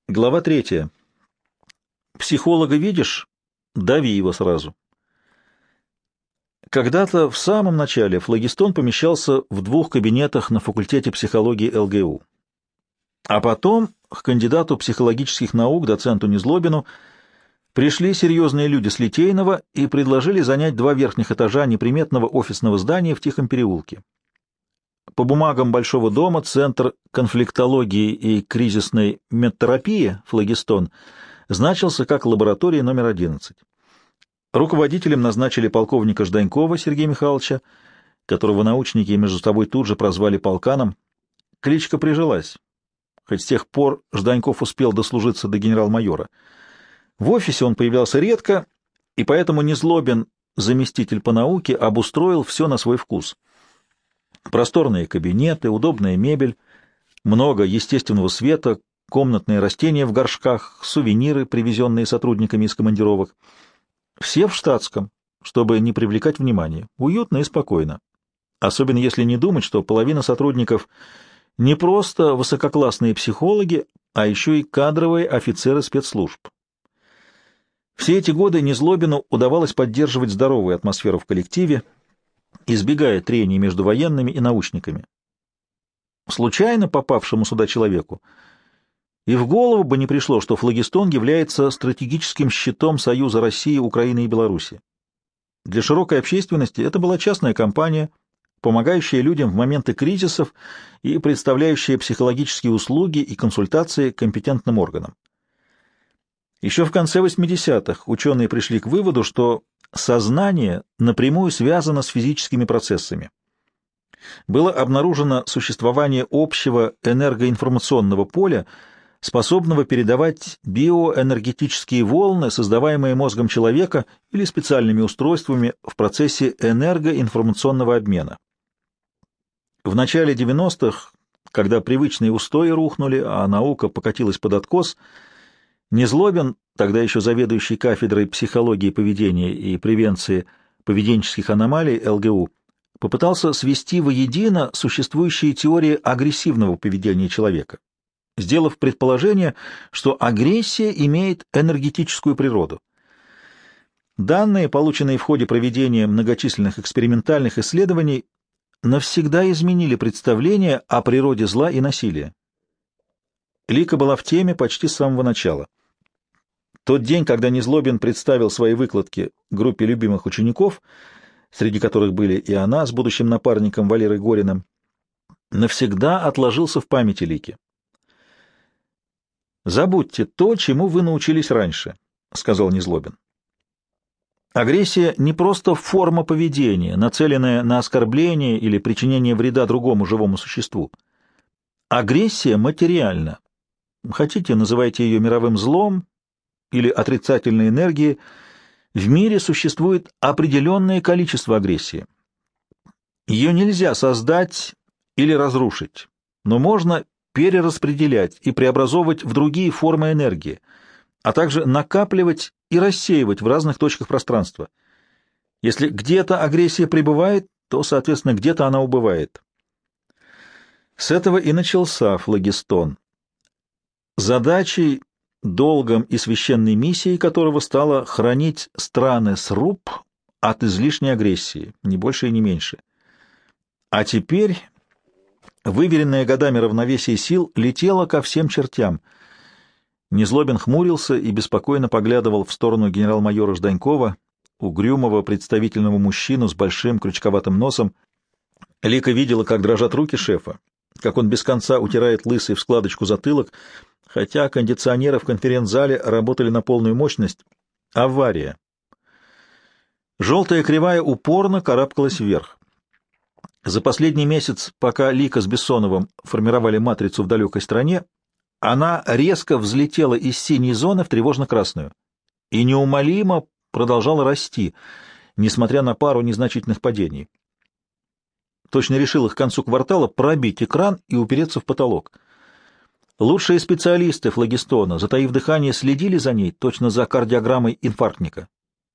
Глава 3. Психолога видишь? Дави его сразу. Когда-то в самом начале флогистон помещался в 2 кабинетах на факультете психологии ЛГУ. А потом к кандидату психологических наук, доценту Незлобину, пришли серьезные люди с Литейного и предложили занять 2 верхних этажа неприметного офисного здания в Тихом переулке. По бумагам Большого дома Центр конфликтологии и кризисной медтерапии «Флогистон» значился как лаборатория номер 11. Руководителем назначили полковника Жданькова Сергея Михайловича, которого научники между собой тут же прозвали полканом. Кличка прижилась, хоть с тех пор Жданьков успел дослужиться до генерал-майора. В офисе он появлялся редко, и поэтому Незлобин, заместитель по науке, обустроил все на свой вкус. Просторные кабинеты, удобная мебель, много естественного света, комнатные растения в горшках, сувениры, привезенные сотрудниками из командировок. Все в штатском, чтобы не привлекать внимания. Уютно и спокойно. Особенно если не думать, что половина сотрудников не просто высококлассные психологи, а еще и кадровые офицеры спецслужб. Все эти годы Незлобину удавалось поддерживать здоровую атмосферу в коллективе, избегая трений между военными и научниками. Случайно попавшему сюда человеку и в голову бы не пришло, что флогистон является стратегическим щитом Союза России, Украины и Беларуси. Для широкой общественности это была частная компания, помогающая людям в моменты кризисов и представляющая психологические услуги и консультации компетентным органам. Еще в конце 80-х ученые пришли к выводу, что сознание напрямую связано с физическими процессами. Было обнаружено существование общего энергоинформационного поля, способного передавать биоэнергетические волны, создаваемые мозгом человека или специальными устройствами в процессе энергоинформационного обмена. В начале 90-х, когда привычные устои рухнули, а наука покатилась под откос, Незлобин, тогда еще заведующий кафедрой психологии поведения и превенции поведенческих аномалий ЛГУ, попытался свести воедино существующие теории агрессивного поведения человека, сделав предположение, что агрессия имеет энергетическую природу. Данные, полученные в ходе проведения многочисленных экспериментальных исследований, навсегда изменили представление о природе зла и насилия. Лика была в теме почти с самого начала. Тот день, когда Незлобин представил свои выкладки группе любимых учеников, среди которых были и она с будущим напарником Валерой Гориным, навсегда отложился в памяти Лики. «Забудьте то, чему вы научились раньше», — сказал Незлобин. Агрессия не просто форма поведения, нацеленная на оскорбление или причинение вреда другому живому существу. Агрессия материальна. Хотите, называйте ее мировым злом или отрицательной энергией. В мире существует определенное количество агрессии. Ее нельзя создать или разрушить, но можно перераспределять и преобразовывать в другие формы энергии, а также накапливать и рассеивать в разных точках пространства. Если где-то агрессия пребывает, то, соответственно, где-то она убывает. С этого и начался флогистон. Задачей, долгом и священной миссией которого стало хранить страны СРУП от излишней агрессии, ни больше и не меньше. А теперь выверенное годами равновесие сил летело ко всем чертям. Незлобин хмурился и беспокойно поглядывал в сторону генерал-майора Жданькова, угрюмого представительного мужчину с большим крючковатым носом. Лика видела, как дрожат руки шефа, как он без конца утирает лысый в складочку затылок, хотя кондиционеры в конференц-зале работали на полную мощность. Авария. Желтая кривая упорно карабкалась вверх. За последний месяц, пока Лика с Бессоновым формировали матрицу в далекой стране, она резко взлетела из синей зоны в тревожно-красную и неумолимо продолжала расти, несмотря на пару незначительных падений. Точно решил их к концу квартала пробить экран и упереться в потолок. Лучшие специалисты флогистона, затаив дыхание, следили за ней, точно за кардиограммой инфарктника.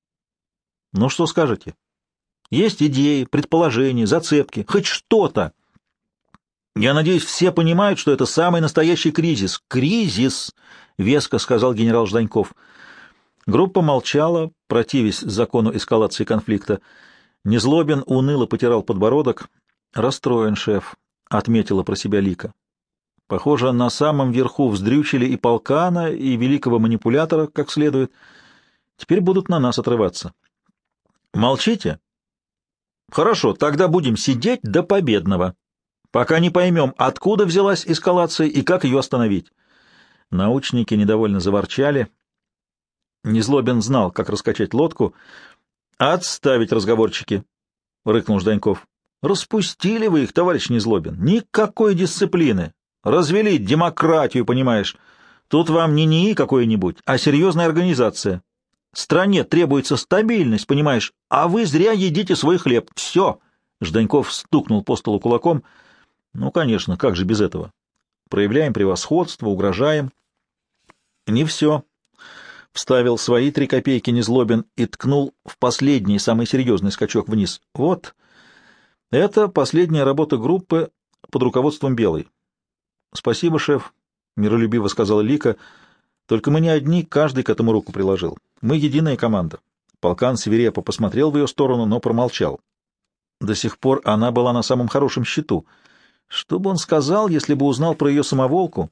Ну что скажете? Есть идеи, предположения, зацепки, хоть что-то. Я надеюсь, все понимают, что это самый настоящий кризис. Кризис! — веско сказал генерал Жданьков. Группа молчала, противясь закону эскалации конфликта. Незлобин уныло потирал подбородок. «Расстроен, шеф», — отметила про себя Лика. «Похоже, на самом верху вздрючили и полкана, и великого манипулятора, как следует. Теперь будут на нас отрываться». «Молчите?» «Хорошо, тогда будем сидеть до победного, пока не поймем, откуда взялась эскалация и как ее остановить». Научники недовольно заворчали. Незлобин знал, как раскачать лодку. «Отставить разговорчики!» — рыкнул Жданьков. «Распустили вы их, товарищ Незлобин. Никакой дисциплины. Развели демократию, понимаешь. Тут вам не НИИ какой-нибудь, а серьезная организация. Стране требуется стабильность, понимаешь, а вы зря едите свой хлеб. Все!» Жданьков стукнул по столу кулаком. «Ну, конечно, как же без этого? Проявляем превосходство, угрожаем». «Не все», — вставил свои 3 копейки Незлобин и ткнул в последний, самый серьезный скачок вниз. «Вот, это последняя работа группы под руководством Белой». «Спасибо, шеф», — миролюбиво сказала Лика. «Только мы не одни, каждый к этому руку приложил. Мы единая команда». Полкан свирепо посмотрел в ее сторону, но промолчал. До сих пор она была на самом хорошем счету. Что бы он сказал, если бы узнал про ее самоволку?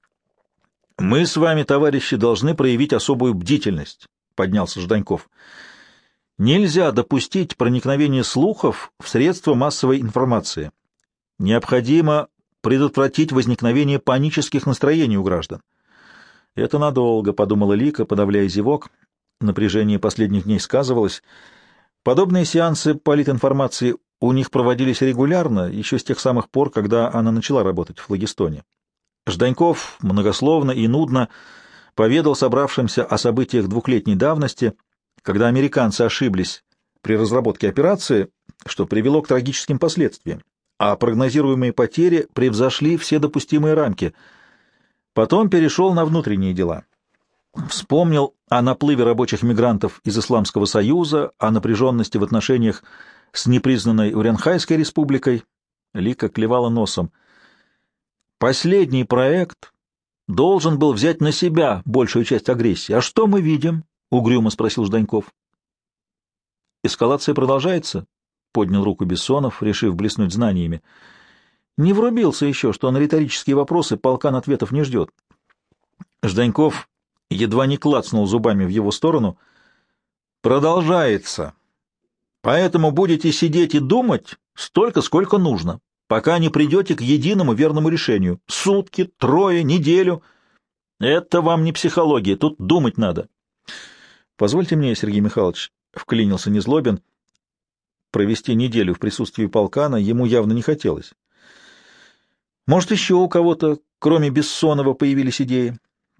«Мы с вами, товарищи, должны проявить особую бдительность», — поднялся Жданьков. «Нельзя допустить проникновение слухов в средства массовой информации. Необходимо предотвратить возникновение панических настроений у граждан». «Это надолго», — подумала Лика, подавляя зевок. Напряжение последних дней сказывалось. Подобные сеансы политинформации у них проводились регулярно, еще с тех самых пор, когда она начала работать в флагистоне. Жданьков многословно и нудно поведал собравшимся о событиях 2-летней давности, когда американцы ошиблись при разработке операции, что привело к трагическим последствиям, а прогнозируемые потери превзошли все допустимые рамки. Потом перешел на внутренние дела. Вспомнил о наплыве рабочих мигрантов из Исламского Союза, о напряженности в отношениях с непризнанной Уренхайской республикой. Лика клевала носом. «Последний проект должен был взять на себя большую часть агрессии. А что мы видим?» — угрюмо спросил Жданьков. «Эскалация продолжается?» — поднял руку Бессонов, решив блеснуть знаниями. Не врубился еще, что на риторические вопросы полкан ответов не ждет. Жданьков едва не клацнул зубами в его сторону. «Продолжается. Поэтому будете сидеть и думать столько, сколько нужно, пока не придете к единому верному решению. Сутки, 3, неделю. Это вам не психология, тут думать надо». «Позвольте мне, Сергей Михайлович», — вклинился Незлобин, провести неделю в присутствии полкана ему явно не хотелось. «Может, еще у кого-то, кроме Бессонова, появились идеи?»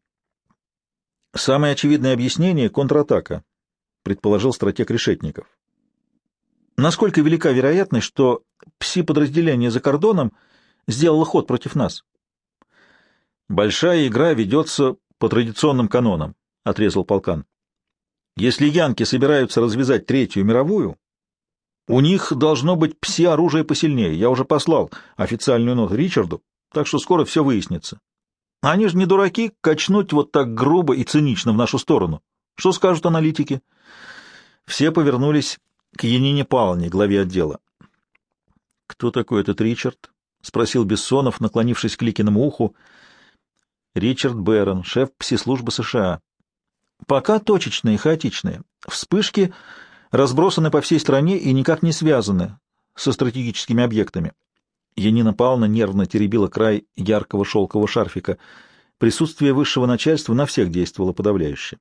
«Самое очевидное объяснение — контратака», — предположил стратег Решетников. «Насколько велика вероятность, что пси-подразделение за кордоном сделало ход против нас?» «Большая игра ведется по традиционным канонам», — отрезал полкан. «Если янки собираются развязать Третью мировую, у них должно быть пси-оружие посильнее. Я уже послал официальную ноту Ричарду, так что скоро все выяснится. Они же не дураки качнуть вот так грубо и цинично в нашу сторону. Что скажут аналитики?» Все повернулись к Янине Павловне, главе отдела. «Кто такой этот Ричард?» — спросил Бессонов, наклонившись к Ликиному уху. «Ричард Бэрон, шеф пси-службы США. Пока точечные, хаотичные. Вспышки разбросаны по всей стране и никак не связаны со стратегическими объектами». Янина Павловна нервно теребила край яркого шелкового шарфика. Присутствие высшего начальства на всех действовало подавляюще.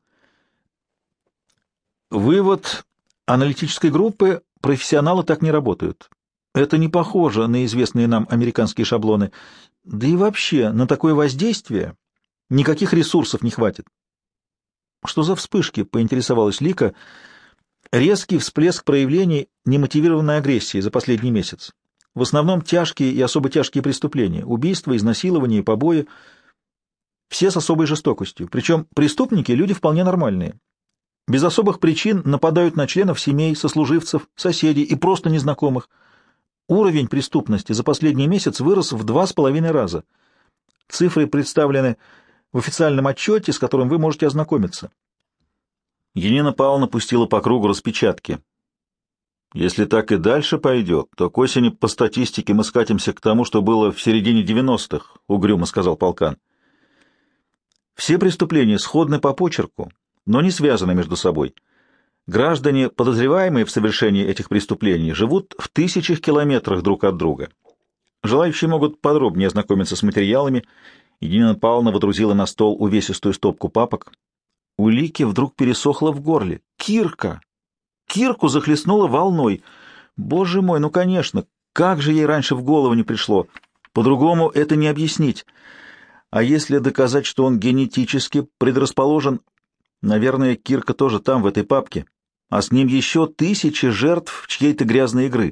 Вывод аналитической группы: профессионалы так не работают. Это не похоже на известные нам американские шаблоны. Да и вообще, на такое воздействие никаких ресурсов не хватит. «Что за вспышки?» — поинтересовалась Лика. «Резкий всплеск проявлений немотивированной агрессии за последний месяц. В основном тяжкие и особо тяжкие преступления, убийства, изнасилования и побои, все с особой жестокостью. Причем преступники — люди вполне нормальные. Без особых причин нападают на членов семей, сослуживцев, соседей и просто незнакомых. Уровень преступности за последний месяц вырос в 2,5 раза. Цифры представлены в официальном отчете, с которым вы можете ознакомиться. Енина Павловна пустила по кругу распечатки. Если так и дальше пойдет, то к осени по статистике мы скатимся к тому, что было в середине 90-х, — угрюмо сказал полкан. Все преступления сходны по почерку, но не связаны между собой. Граждане, подозреваемые в совершении этих преступлений, живут в тысячах километрах друг от друга. Желающие могут подробнее ознакомиться с материалами. Енина Павловна водрузила на стол увесистую стопку папок. У Лики вдруг пересохло в горле. Кирка! Кирку захлестнула волной. Боже мой, ну, конечно, как же ей раньше в голову не пришло? По-другому это не объяснить. А если доказать, что он генетически предрасположен, наверное, Кирка тоже там, в этой папке, а с ним еще тысячи жертв чьей-то грязной игры.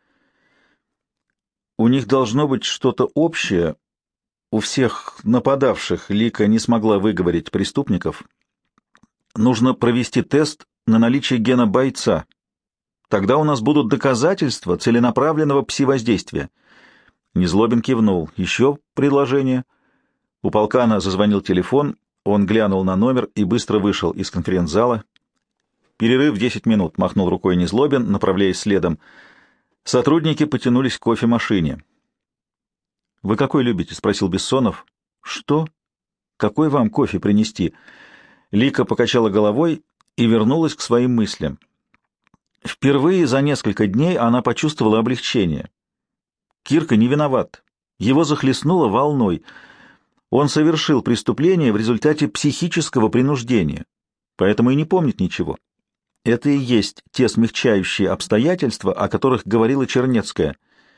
У них должно быть что-то общее. У всех нападавших Лика не смогла выговорить преступников. Нужно провести тест на наличие гена бойца. Тогда у нас будут доказательства целенаправленного пси-воздействия. Незлобин кивнул. Еще предложение. У полкана зазвонил телефон, он глянул на номер и быстро вышел из конференц-зала. «Перерыв 10 минут», — махнул рукой Незлобин, направляясь следом. Сотрудники потянулись к кофемашине. «Вы какой любите?» — спросил Бессонов. «Что? Какой вам кофе принести?» Лика покачала головой и вернулась к своим мыслям. Впервые за несколько дней она почувствовала облегчение. Кирка не виноват. Его захлестнуло волной. Он совершил преступление в результате психического принуждения, поэтому и не помнит ничего. Это и есть те смягчающие обстоятельства, о которых говорила Чернецкая.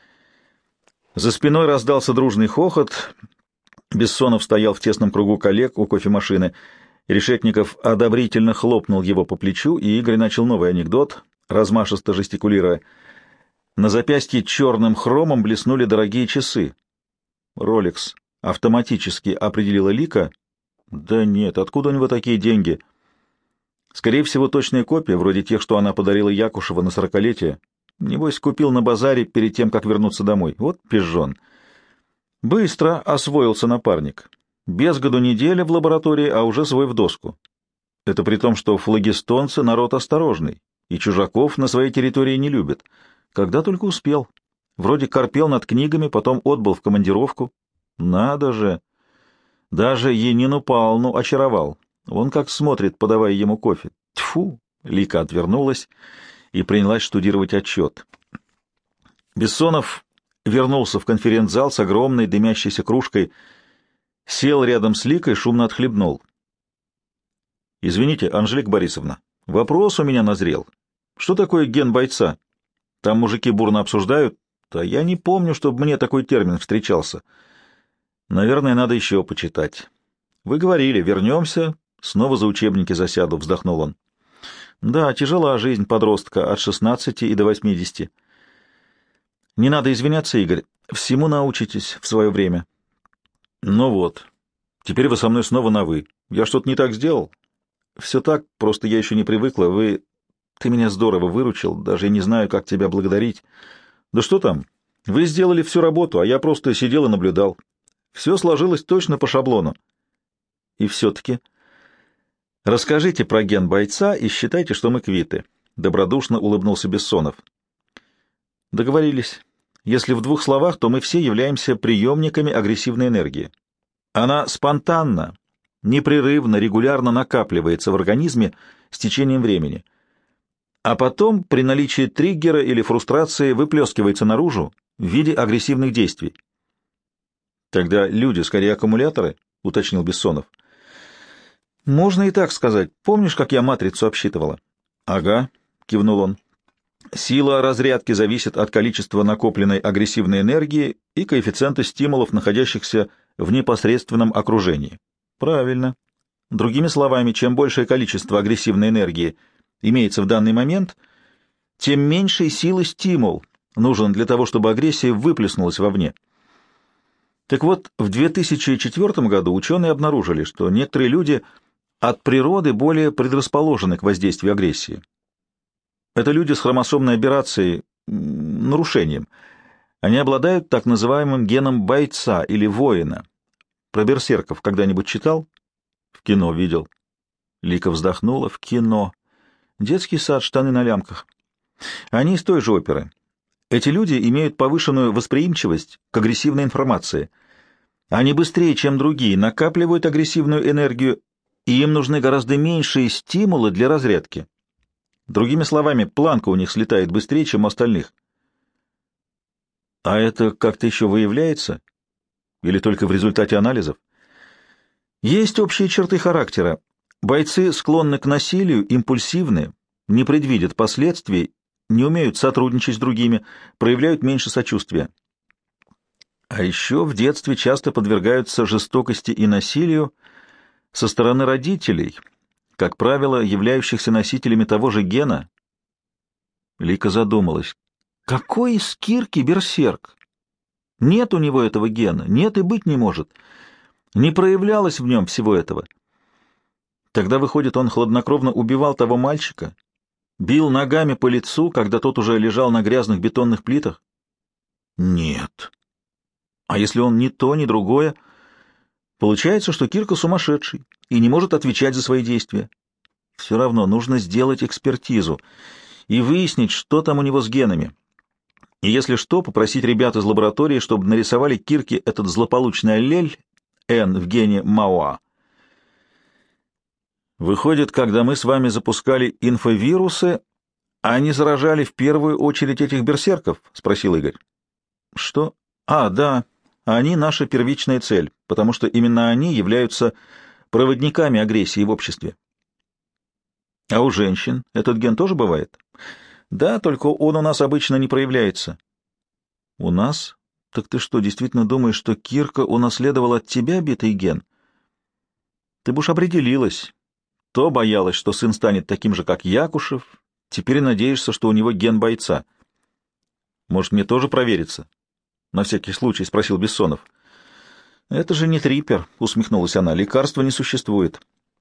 За спиной раздался дружный хохот. Бессонов стоял в тесном кругу коллег у кофемашины. Решетников одобрительно хлопнул его по плечу, и Игорь начал новый анекдот, размашисто жестикулируя. На запястье черным хромом блеснули дорогие часы. «Ролекс», — автоматически определила Лика. «Да нет, откуда у него такие деньги?» «Скорее всего, точная копия, вроде тех, что она подарила Якушева на 40-летие. Небось, купил на базаре перед тем, как вернуться домой. Вот пижон». Быстро освоился напарник. Без году неделя в лаборатории, а уже свой в доску. Это при том, что флагистонцы — народ осторожный, и чужаков на своей территории не любят. Когда только успел. Вроде корпел над книгами, потом отбыл в командировку. Надо же! Даже Енину Павловну очаровал. Он как смотрит, подавая ему кофе. Тьфу! Лика отвернулась и принялась штудировать отчет. Бессонов вернулся в конференц-зал с огромной дымящейся кружкой, сел рядом с Ликой, шумно отхлебнул. «Извините, Анжелика Борисовна, вопрос у меня назрел. Что такое ген бойца? Там мужики бурно обсуждают, а я не помню, чтобы мне такой термин встречался. Наверное, надо еще почитать. Вы говорили, вернемся, снова за учебники засяду», — вздохнул он. «Да, тяжела жизнь подростка от 16 и до 80. Не надо извиняться, Игорь, всему научитесь в свое время». «Ну вот, теперь вы со мной снова на «вы». Я что-то не так сделал?» «Все так, просто я еще не привыкла. Ты меня здорово выручил, даже не знаю, как тебя благодарить». «Да что там? Вы сделали всю работу, а я просто сидел и наблюдал. Все сложилось точно по шаблону». «И все-таки...» «Расскажите про ген бойца и считайте, что мы квиты», — добродушно улыбнулся Бессонов. «Договорились. Если в двух словах, то мы все являемся приемниками агрессивной энергии. Она спонтанно, непрерывно, регулярно накапливается в организме с течением времени, а потом при наличии триггера или фрустрации выплескивается наружу в виде агрессивных действий». «Тогда люди скорее аккумуляторы?» — уточнил Бессонов. «Можно и так сказать. Помнишь, как я матрицу обсчитывала?» «Ага», — кивнул он. «Сила разрядки зависит от количества накопленной агрессивной энергии и коэффициента стимулов, находящихся в непосредственном окружении». «Правильно. Другими словами, чем большее количество агрессивной энергии имеется в данный момент, тем меньшей силы стимул нужен для того, чтобы агрессия выплеснулась вовне». Так вот, в 2004 году ученые обнаружили, что некоторые люди от природы более предрасположены к воздействию агрессии. Это люди с хромосомной аберрацией, нарушением. Они обладают так называемым геном бойца или воина. Про берсерков когда-нибудь читал? В кино видел. Лика вздохнула. В кино. Детский сад, штаны на лямках. Они из той же оперы. Эти люди имеют повышенную восприимчивость к агрессивной информации. Они быстрее, чем другие, накапливают агрессивную энергию, и им нужны гораздо меньшие стимулы для разрядки. Другими словами, планка у них слетает быстрее, чем у остальных. А это как-то еще выявляется? Или только в результате анализов? Есть общие черты характера. Бойцы склонны к насилию, импульсивны, не предвидят последствий, не умеют сотрудничать с другими, проявляют меньше сочувствия. А еще в детстве часто подвергаются жестокости и насилию со стороны родителей, как правило, являющихся носителями того же гена. Лика задумалась. Какой из Кирки берсерк? Нет у него этого гена, нет и быть не может. Не проявлялось в нем всего этого. Тогда, выходит, он хладнокровно убивал того мальчика, бил ногами по лицу, когда тот уже лежал на грязных бетонных плитах? Нет. А если он ни то, ни другое? Получается, что Кирка сумасшедший и не может отвечать за свои действия. Все равно нужно сделать экспертизу и выяснить, что там у него с генами. И если что, попросить ребят из лаборатории, чтобы нарисовали Кирке этот злополучный аллель N в гене МАОА. Выходит, когда мы с вами запускали инфовирусы, они заражали в первую очередь этих берсерков? — спросил Игорь. — Что? А, да, они наша первичная цель, потому что именно они являются проводниками агрессии в обществе. — А у женщин этот ген тоже бывает? — Да, только он у нас обычно не проявляется. — У нас? Так ты что, действительно думаешь, что Кирка унаследовала от тебя битый ген? Ты бы уж определилась. То боялась, что сын станет таким же, как Якушев, теперь надеешься, что у него ген бойца. Может, мне тоже провериться? На всякий случай, — спросил Бессонов. — Это же не трипер, — усмехнулась она, — лекарства не существует.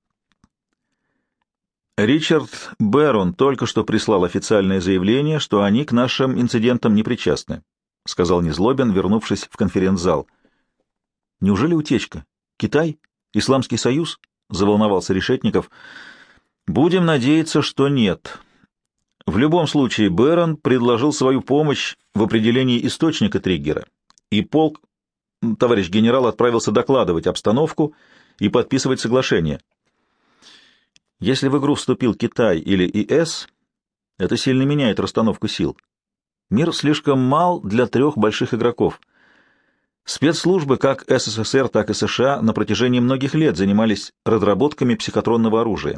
Ричард Бэрон только что прислал официальное заявление, что они к нашим инцидентам не причастны, — сказал Незлобин, вернувшись в конференц-зал. — Неужели утечка? Китай? Исламский Союз? — заволновался Решетников. — Будем надеяться, что нет. В любом случае, Бэрон предложил свою помощь в определении источника триггера, и полк, товарищ генерал, отправился докладывать обстановку и подписывать соглашение. Если в игру вступил Китай или ИС, это сильно меняет расстановку сил. Мир слишком мал для трех больших игроков. Спецслужбы как СССР, так и США на протяжении многих лет занимались разработками психотронного оружия.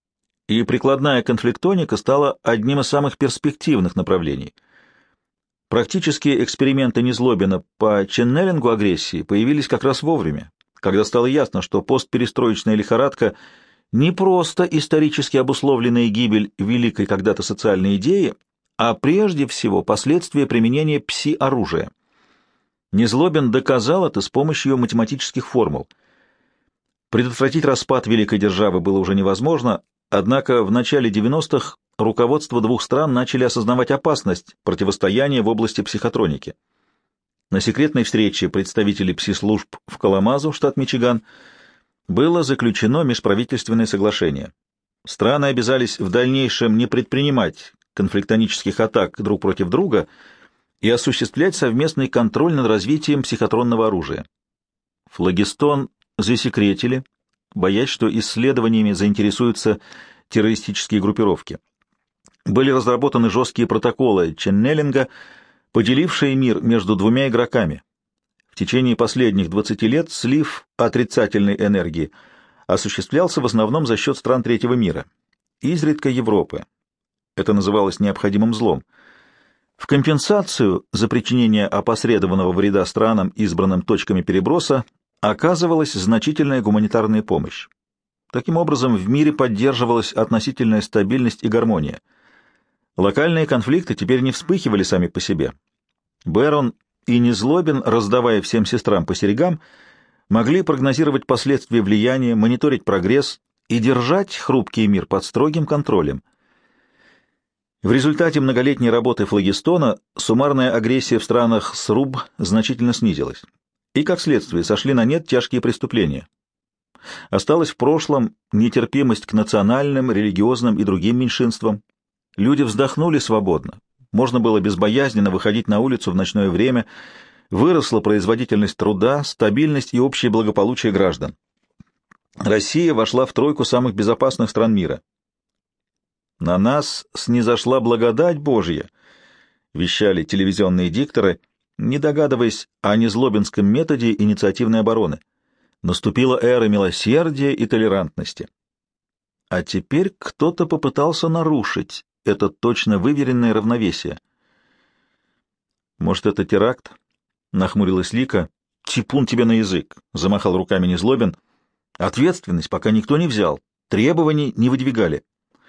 И прикладная конфликтоника стала одним из самых перспективных направлений. Практические эксперименты Незлобина по ченнелингу агрессии появились как раз вовремя, когда стало ясно, что постперестроечная лихорадка не просто исторически обусловленная гибель великой когда-то социальной идеи, а прежде всего последствия применения пси-оружия. Незлобин доказал это с помощью математических формул. Предотвратить распад великой державы было уже невозможно, однако в начале 90-х руководство двух стран начали осознавать опасность противостояния в области психотроники. На секретной встрече представителей пси-служб в Каламазу, штат Мичиган, было заключено межправительственное соглашение. Страны обязались в дальнейшем не предпринимать конфликтонических атак друг против друга и осуществлять совместный контроль над развитием психотронного оружия. Флагистон засекретили, боясь, что исследованиями заинтересуются террористические группировки. Были разработаны жесткие протоколы ченнелинга, поделившие мир между двумя игроками. В течение последних 20 лет слив отрицательной энергии осуществлялся в основном за счет стран третьего мира, изредка Европы. Это называлось необходимым злом. В компенсацию за причинение опосредованного вреда странам, избранным точками переброса, оказывалась значительная гуманитарная помощь. Таким образом, в мире поддерживалась относительная стабильность и гармония. Локальные конфликты теперь не вспыхивали сами по себе. Бэрон и Незлобин, раздавая всем сестрам по серьгам, могли прогнозировать последствия влияния, мониторить прогресс и держать хрупкий мир под строгим контролем. В результате многолетней работы флагистона суммарная агрессия в странах СРУБ значительно снизилась, и, как следствие, сошли на нет тяжкие преступления. Осталась в прошлом нетерпимость к национальным, религиозным и другим меньшинствам. Люди вздохнули свободно. Можно было безбоязненно выходить на улицу в ночное время. Выросла производительность труда, стабильность и общее благополучие граждан. Россия вошла в тройку самых безопасных стран мира. «На нас снизошла благодать Божья», — вещали телевизионные дикторы, не догадываясь о незлобинском методе инициативной обороны. Наступила эра милосердия и толерантности. А теперь кто-то попытался нарушить это точно выверенное равновесие. «Может, это теракт?» — нахмурилась Лика. «Типун тебе на язык!» — замахал руками Незлобин. «Ответственность пока никто не взял, требований не выдвигали».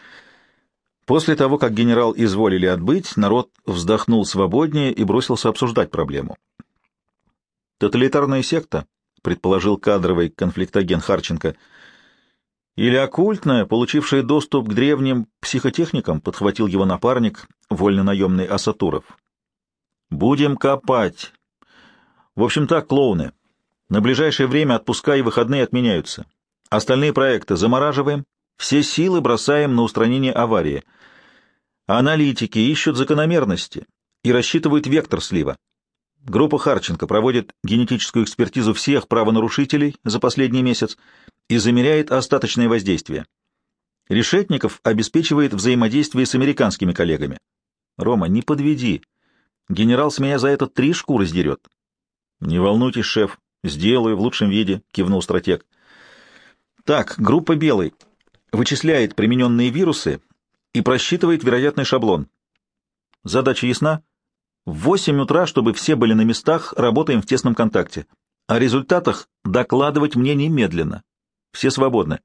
После того, как генерал изволили отбыть, народ вздохнул свободнее и бросился обсуждать проблему. «Тоталитарная секта», — предположил кадровый конфликтоген Харченко, — «или оккультная, получившая доступ к древним психотехникам», — подхватил его напарник, вольнонаемный Асатуров. «Будем копать. В общем так, клоуны, на ближайшее время отпуска и выходные отменяются. Остальные проекты замораживаем, все силы бросаем на устранение аварии. Аналитики ищут закономерности и рассчитывают вектор слива. Группа Харченко проводит генетическую экспертизу всех правонарушителей за последний месяц и замеряет остаточное воздействие. Решетников обеспечивает взаимодействие с американскими коллегами. Рома, не подведи. Генерал с меня за это 3 шкуры сдерет. Не волнуйтесь, шеф, сделаю в лучшем виде, кивнул стратег. Так, группа «Белый» вычисляет примененные вирусы и просчитывает вероятный шаблон. Задача ясна? В 8 утра, чтобы все были на местах, работаем в тесном контакте. О результатах докладывать мне немедленно. Все свободны.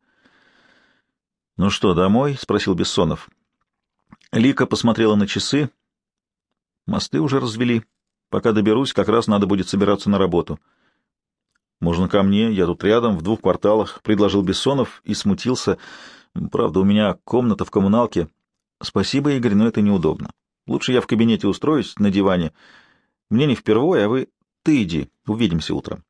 — Ну что, домой? — спросил Бессонов. Лика посмотрела на часы. Мосты уже развели. Пока доберусь, как раз надо будет собираться на работу. — Можно ко мне? Я тут рядом, в 2 кварталах, — предложил Бессонов и смутился. Правда, у меня комната в коммуналке. Спасибо, Игорь, но это неудобно. Лучше я в кабинете устроюсь на диване. Мне не впервой, а вы... Ты иди, увидимся утром.